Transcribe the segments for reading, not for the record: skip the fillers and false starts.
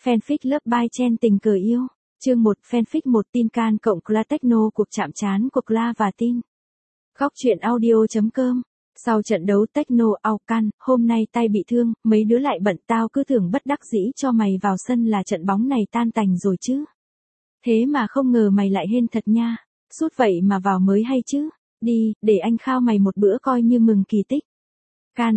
Fanfic Love by Chen tình cờ yêu. Chương 1 Fanfic 1 tin Can cộng Cla Techno cuộc chạm trán của Cla và tin. Góc truyện audio.com. Sau trận đấu Techno Can, hôm nay tay bị thương, mấy đứa lại bận tao cứ tưởng bất đắc dĩ cho mày vào sân là trận bóng này tan tành rồi chứ. Thế mà không ngờ mày lại hên thật nha, sút vậy mà vào mới hay chứ. Đi, để anh khao mày một bữa coi như mừng kỳ tích. Can,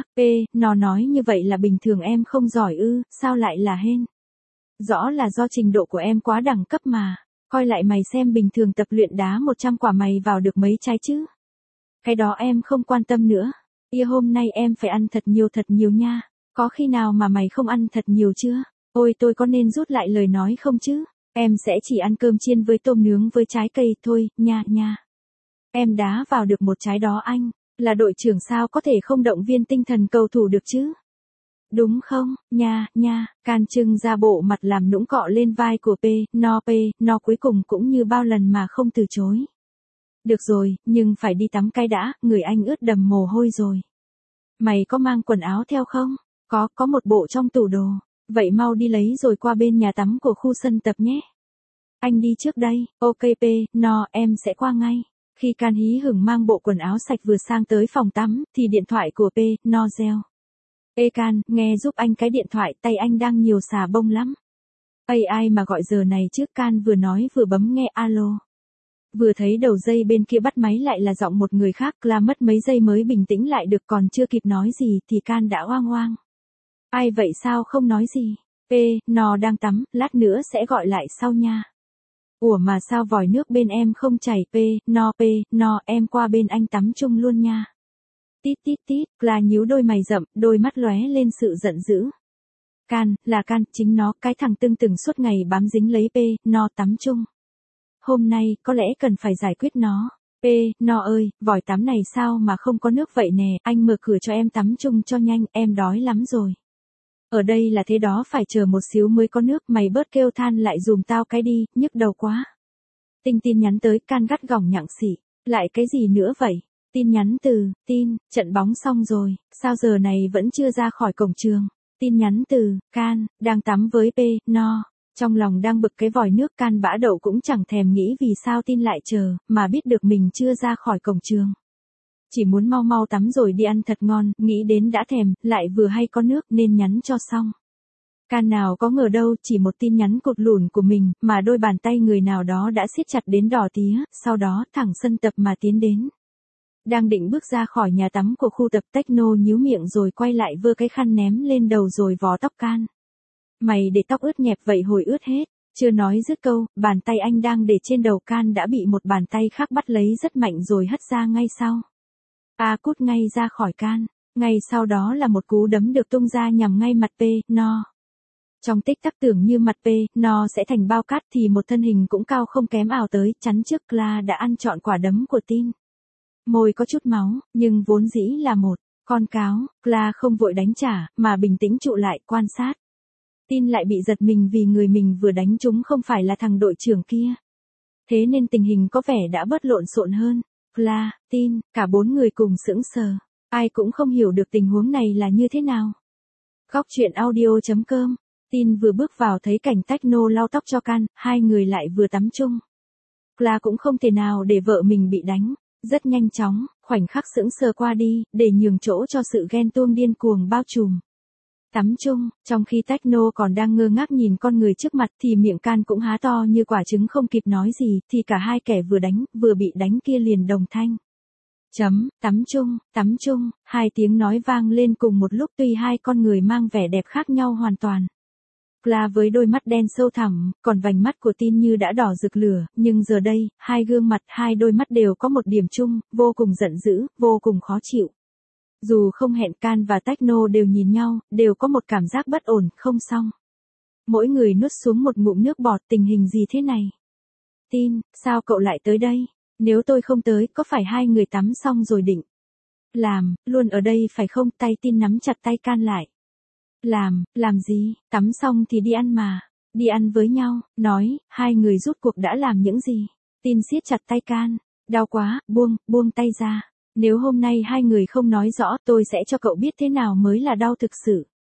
nó nói như vậy là bình thường em không giỏi ư, sao lại là hên? Rõ là do trình độ của em quá đẳng cấp mà, coi lại mày xem bình thường tập luyện đá 100 quả mày vào được mấy trái chứ. Cái đó em không quan tâm nữa, hôm nay em phải ăn thật nhiều nha, có khi nào mà mày không ăn thật nhiều chưa? Ôi tôi có nên rút lại lời nói không chứ, em sẽ chỉ ăn cơm chiên với tôm nướng với trái cây thôi, nha. Em đá vào được một trái đó anh, là đội trưởng sao có thể không động viên tinh thần cầu thủ được chứ? Đúng không, nha, Can trưng ra bộ mặt làm nũng cọ lên vai của nó cuối cùng cũng như bao lần mà không từ chối. Được rồi, nhưng phải đi tắm cái đã, người anh ướt đầm mồ hôi rồi. Mày có mang quần áo theo không? Có một bộ trong tủ đồ. Vậy mau đi lấy rồi qua bên nhà tắm của khu sân tập nhé. Anh đi trước đây, ok em sẽ qua ngay. Khi Can hí hửng mang bộ quần áo sạch vừa sang tới phòng tắm, thì điện thoại của nó reo. Ê Can, nghe giúp anh cái điện thoại, tay anh đang nhiều xà bông lắm. Ai mà gọi giờ này trước? Can vừa nói vừa bấm nghe alo. Vừa thấy đầu dây bên kia bắt máy lại là giọng một người khác, là mất mấy giây mới bình tĩnh lại được, còn chưa kịp nói gì thì Can đã oang. Ai vậy sao không nói gì? Nó đang tắm, lát nữa sẽ gọi lại sau nha. Ủa mà sao vòi nước bên em không chảy? Nó em qua bên anh tắm chung luôn nha. Tít, Cla nhíu đôi mày rậm, đôi mắt lóe lên sự giận dữ. Can, là Can, chính nó, cái thằng tưng suốt ngày bám dính lấy nó tắm chung. Hôm nay, có lẽ cần phải giải quyết nó. Nó ơi, vòi tắm này sao mà không có nước vậy nè, anh mở cửa cho em tắm chung cho nhanh, em đói lắm rồi. Ở đây là thế đó, phải chờ một xíu mới có nước, mày bớt kêu than lại dùm tao cái đi, nhức đầu quá. Tin nhắn tới. Can gắt gỏng nhặng xỉ. Lại cái gì nữa vậy? Tin nhắn từ, trận bóng xong rồi, sao giờ này vẫn chưa ra khỏi cổng trường? Tin nhắn từ, Can, đang tắm với nó. Trong lòng đang bực cái vòi nước, Can bã đậu cũng chẳng thèm nghĩ vì sao tin lại chờ, mà biết được mình chưa ra khỏi cổng trường. Chỉ muốn mau tắm rồi đi ăn thật ngon, nghĩ đến đã thèm, lại vừa hay có nước nên nhắn cho xong. Can nào có ngờ đâu, chỉ một tin nhắn cụt lủn của mình, mà đôi bàn tay người nào đó đã siết chặt đến đỏ tía, sau đó thẳng sân tập mà tiến đến. Đang định bước ra khỏi nhà tắm của khu tập, Techno nhíu miệng rồi quay lại vơ cái khăn ném lên đầu rồi vò tóc Can. Mày để tóc ướt nhẹp vậy hồi ướt hết. Chưa nói dứt câu, bàn tay anh đang để trên đầu Can đã bị một bàn tay khác bắt lấy rất mạnh rồi hất ra ngay sau. Cút ngay ra khỏi Can. Ngay sau đó là một cú đấm được tung ra nhằm ngay mặt nó. Trong tích tắc tưởng như mặt nó sẽ thành bao cát thì một thân hình cũng cao không kém ảo tới, chắn trước Cla đã ăn trọn quả đấm của tin. Môi có chút máu, nhưng vốn dĩ là một con cáo, Cla không vội đánh trả, mà bình tĩnh trụ lại quan sát. Tin lại bị giật mình vì người mình vừa đánh trúng không phải là thằng đội trưởng kia. Thế nên tình hình có vẻ đã bớt lộn xộn hơn. Cla, tin, cả bốn người cùng sững sờ. Ai cũng không hiểu được tình huống này là như thế nào. Góc truyện audio.com. Tin vừa bước vào thấy cảnh Techno lau tóc cho Can, hai người lại vừa tắm chung. Cla cũng không thể nào để vợ mình bị đánh. Rất nhanh chóng, khoảnh khắc sững sờ qua đi, để nhường chỗ cho sự ghen tuông điên cuồng bao trùm. Tắm chung, trong khi Techno còn đang ngơ ngác nhìn con người trước mặt thì miệng Can cũng há to như quả trứng không kịp nói gì, thì cả hai kẻ vừa đánh, vừa bị đánh kia liền đồng thanh. Tắm chung, hai tiếng nói vang lên cùng một lúc tuy hai con người mang vẻ đẹp khác nhau hoàn toàn. Cla với đôi mắt đen sâu thẳm, còn vành mắt của tin như đã đỏ rực lửa, nhưng giờ đây, hai gương mặt, hai đôi mắt đều có một điểm chung, vô cùng giận dữ, vô cùng khó chịu. Dù không hẹn, Can và Techno đều nhìn nhau, đều có một cảm giác bất ổn, không xong. Mỗi người nuốt xuống một ngụm nước bọt, tình hình gì thế này? Tin, sao cậu lại tới đây? Nếu tôi không tới, có phải hai người tắm xong rồi định luôn ở đây phải không? Tay tin nắm chặt tay Can lại. Làm gì? Tắm xong thì đi ăn mà. Đi ăn với nhau, nói, hai người rút cuộc đã làm những gì? Tin siết chặt tay Can. Đau quá, buông tay ra. Nếu hôm nay hai người không nói rõ, tôi sẽ cho cậu biết thế nào mới là đau thực sự.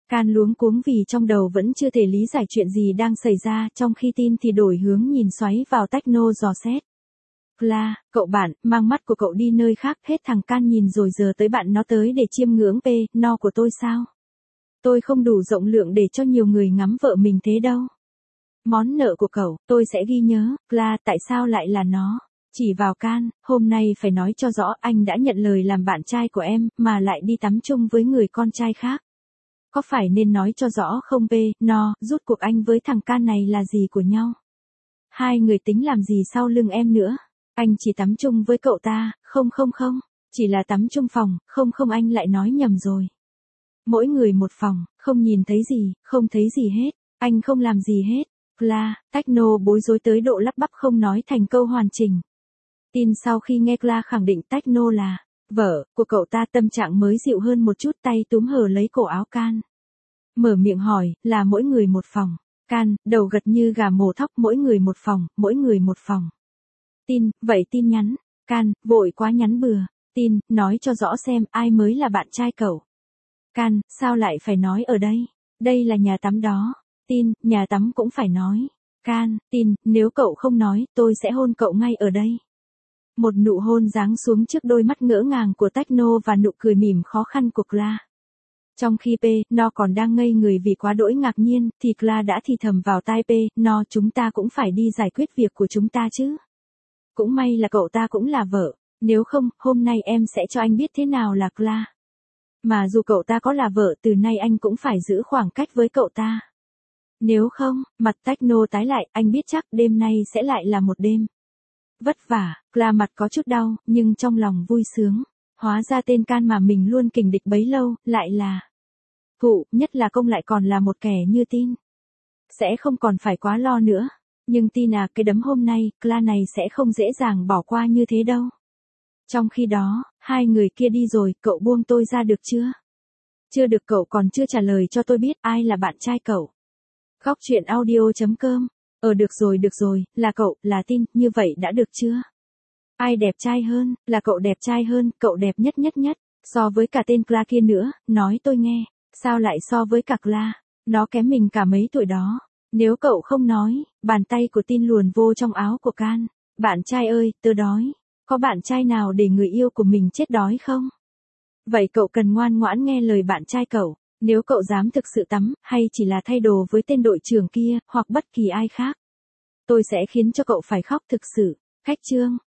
Can luống cuống vì trong đầu vẫn chưa thể lý giải chuyện gì đang xảy ra, trong khi Tin thì đổi hướng nhìn xoáy vào Techno dò xét. Cla, cậu bạn, mang mắt của cậu đi nơi khác, hết thằng Can nhìn rồi giờ tới bạn nó tới để chiêm ngưỡng no của tôi sao? Tôi không đủ rộng lượng để cho nhiều người ngắm vợ mình thế đâu. Món nợ của cậu, tôi sẽ ghi nhớ. Cla, tại sao lại là nó? Chỉ vào Can, hôm nay phải nói cho rõ anh đã nhận lời làm bạn trai của em, mà lại đi tắm chung với người con trai khác. Có phải nên nói cho rõ không no, rút cuộc anh với thằng Can này là gì của nhau? Hai người tính làm gì sau lưng em nữa? Anh chỉ tắm chung với cậu ta, không, chỉ là tắm chung phòng, không anh lại nói nhầm rồi. Mỗi người một phòng, không nhìn thấy gì, không thấy gì hết, anh không làm gì hết. Cla, Techno bối rối tới độ lắp bắp không nói thành câu hoàn chỉnh. Tin sau khi nghe Cla khẳng định Techno là vợ của cậu ta, tâm trạng mới dịu hơn một chút, tay túm hở lấy cổ áo Can. Mở miệng hỏi, là mỗi người một phòng. Can, đầu gật như gà mổ thóc, mỗi người một phòng, mỗi người một phòng. Tin, vậy tin nhắn. Can, vội quá nhắn bừa. Tin, nói cho rõ xem ai mới là bạn trai cậu. Can, sao lại phải nói ở đây? Đây là nhà tắm đó. Tin, nhà tắm cũng phải nói. Can, Tin, nếu cậu không nói, tôi sẽ hôn cậu ngay ở đây. Một nụ hôn giáng xuống trước đôi mắt ngỡ ngàng của Techno và nụ cười mỉm khó khăn của Cla. Trong khi no còn đang ngây người vì quá đỗi ngạc nhiên, thì Cla đã thì thầm vào tai no, chúng ta cũng phải đi giải quyết việc của chúng ta chứ. Cũng may là cậu ta cũng là vợ, nếu không, hôm nay em sẽ cho anh biết thế nào là Cla. Mà dù cậu ta có là vợ, từ nay anh cũng phải giữ khoảng cách với cậu ta. Nếu không, mặt Techno tái lại, anh biết chắc đêm nay sẽ lại là một đêm vất vả. Cla mặt có chút đau, nhưng trong lòng vui sướng. Hóa ra tên Can mà mình luôn kình địch bấy lâu, lại là nhất là công lại còn là một kẻ như Tin. Sẽ không còn phải quá lo nữa. Nhưng Tin à, cái đấm hôm nay, Cla này sẽ không dễ dàng bỏ qua như thế đâu. Trong khi đó, hai người kia đi rồi, cậu buông tôi ra được chưa? Chưa được, cậu còn chưa trả lời cho tôi biết ai là bạn trai cậu. Góc truyện audio.com. Được rồi, là cậu, là Tin, như vậy đã được chưa? Ai đẹp trai hơn, là cậu đẹp trai hơn, cậu đẹp nhất, so với cả tên Cla kia nữa, nói tôi nghe, sao lại so với cả Cla, nó kém mình cả mấy tuổi đó. Nếu cậu không nói, bàn tay của Tin luồn vô trong áo của Can. Bạn trai ơi, tớ đói. Có bạn trai nào để người yêu của mình chết đói không? Vậy cậu cần ngoan ngoãn nghe lời bạn trai cậu. Nếu cậu dám thực sự tắm, hay chỉ là thay đồ với tên đội trưởng kia, hoặc bất kỳ ai khác, tôi sẽ khiến cho cậu phải khóc thực sự. Khách chương.